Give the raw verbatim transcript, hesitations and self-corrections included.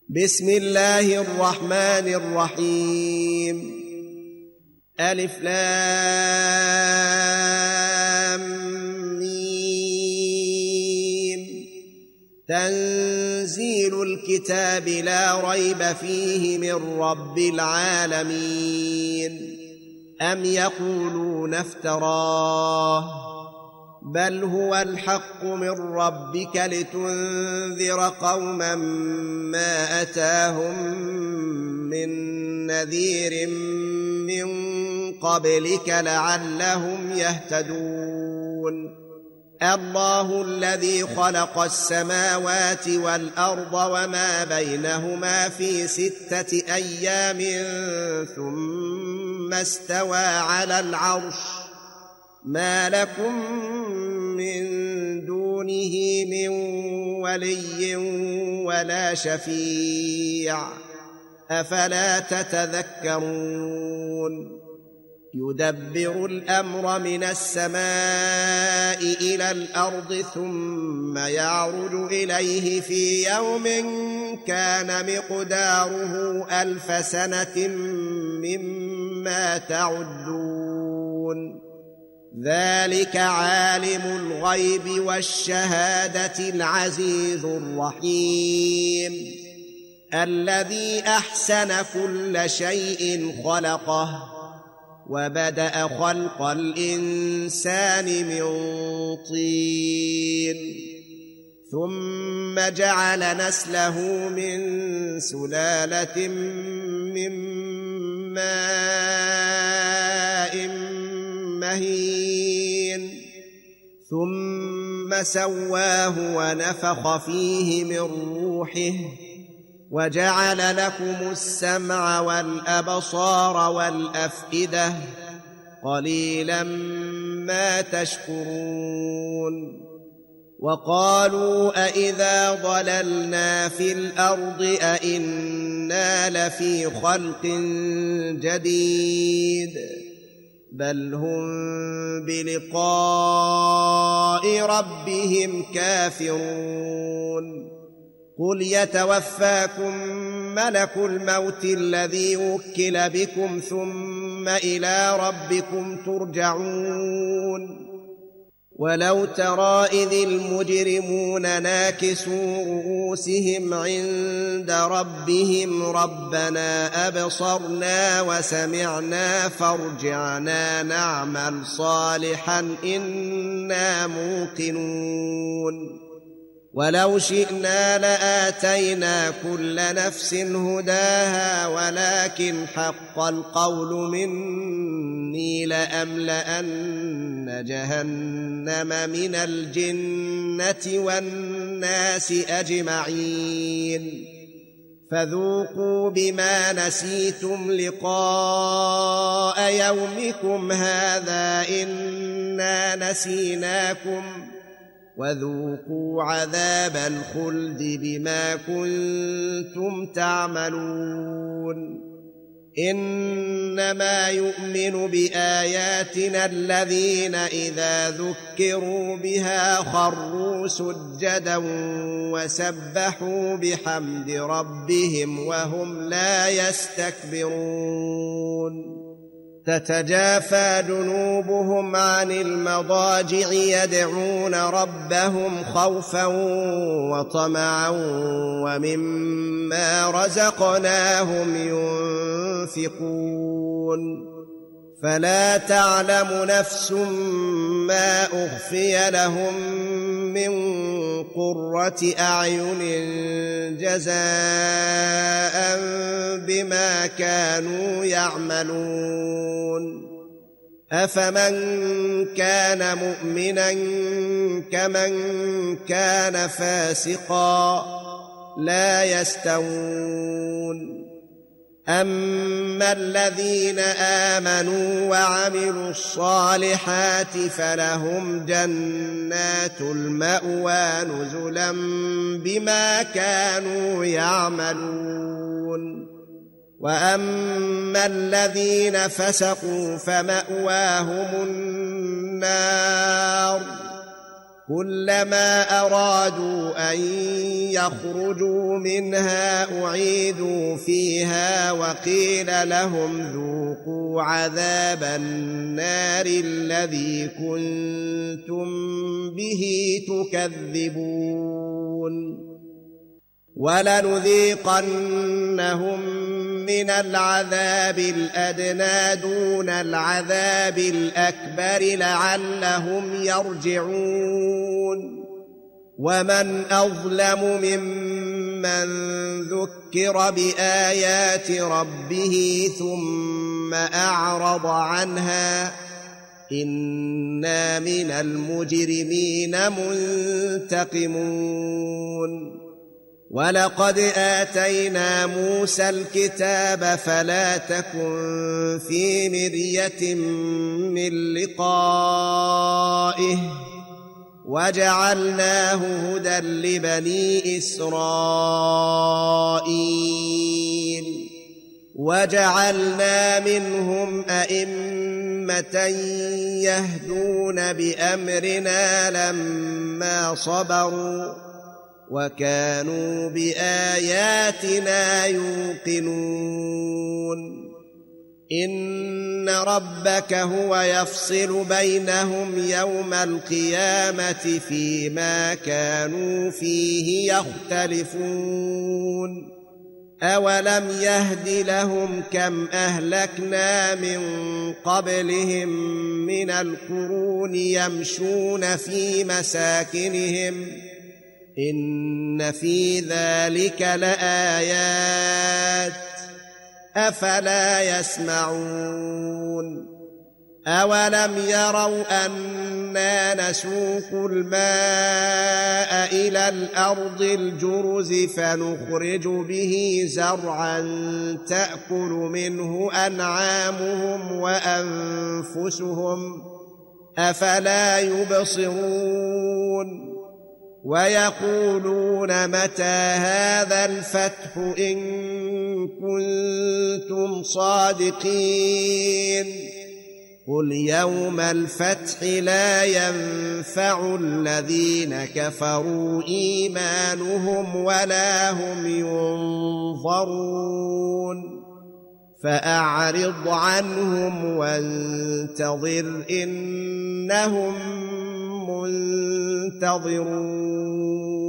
بسم الله الرحمن الرحيم. ألف لام ميم. تنزيل الكتاب لا ريب فيه من رب العالمين. أم يقولون افتراه بل هو الحق من ربك لتنذر قوما ما أتاهم من نذير من قبلك لعلهم يهتدون. الله الذي خلق السماوات والأرض وما بينهما في ستة أيام ثم استوى على العرش ما لكم من دونه من ولي ولا شفيع أفلا تتذكرون. يدبر الأمر من السماء إلى الأرض ثم يعرج إليه في يوم كان مقداره ألف سنة مما تعدون. ذلك عالم الغيب والشهادة العزيز الرحيم. الذي أحسن كل شيء خلقه وبدأ خلق الإنسان من طين ثم جعل نسله من سلالة من ماء مهين ثم سواه ونفخ فيه من روحه وجعل لكم السمع والأبصار والأفئدة قليلا ما تشكرون. وقالوا أإذا ضللنا في الأرض أإنا لفي خلق جديد بل هم بلقاء ربهم كافرون. قل يتوفاكم ملك الموت الذي وكل بكم ثم إلى ربكم ترجعون. ولو ترى إذ المجرمون ناكسوا رؤوسهم عند ربهم ربنا أبصرنا وسمعنا فارجعنا نعمل صالحا إنا موقنون. ولو شئنا لآتينا كل نفس هداها ولكن حق القول مني لأملأن جهنم من الجنة والناس أجمعين. فذوقوا بما نسيتم لقاء يومكم هذا إنا نسيناكم وذوقوا عذاب الخلد بما كنتم تعملون. إنما يؤمن بآياتنا الذين إذا ذكروا بها خروا سجدا وسبحوا بحمد ربهم وهم لا يستكبرون. تتجافى جنوبهم عن المضاجع يدعون ربهم خوفا وطمعا ومما رزقناهم ينفقون. فلا تعلم نفس ما أخفي لهم من قرة أعين جزاء بما كانوا يعملون. أفمن كان مؤمنا كمن كان فاسقا لا يستوون. أما الذين آمنوا وعملوا الصالحات فلهم جنات المأوى نزلا بما كانوا يعملون. وأما الذين فسقوا فمأواهم النار كلما أرادوا أن يخرجوا منها أعيدوا فيها وقيل لهم ذوقوا عذاب النار الذي كنتم به تكذبون ولنذيقنهم من العذاب الأدنى دون العذاب الأكبر لعلهم يرجعون ومن أظلم ممن ذكر بآيات ربه ثم أعرض عنها إنا من المجرمين منتقمون ولقد آتينا موسى الكتاب فلا تكن في مرية من لقائه وجعلناه هدى لبني إسرائيل وجعلنا منهم أئمة يهدون بأمرنا لما صبروا وكانوا بآياتنا يوقنون إن ربك هو يفصل بينهم يوم القيامة فيما كانوا فيه يختلفون أولم يهد لهم كم أهلكنا من قبلهم من القرون يمشون في مساكنهم إن في ذلك لآيات أفلا يسمعون أولم يروا أنا نسوق الماء إلى الأرض الجرز فنخرج به زرعا تأكل منه أنعامهم وأنفسهم أفلا يبصرون ويقولون متى هذا الفتح إن كنتم صادقين قل يوم الفتح لا ينفع الذين كفروا إيمانهم ولا هم ينظرون فأعرض عنهم وانتظر إنهم منتظرون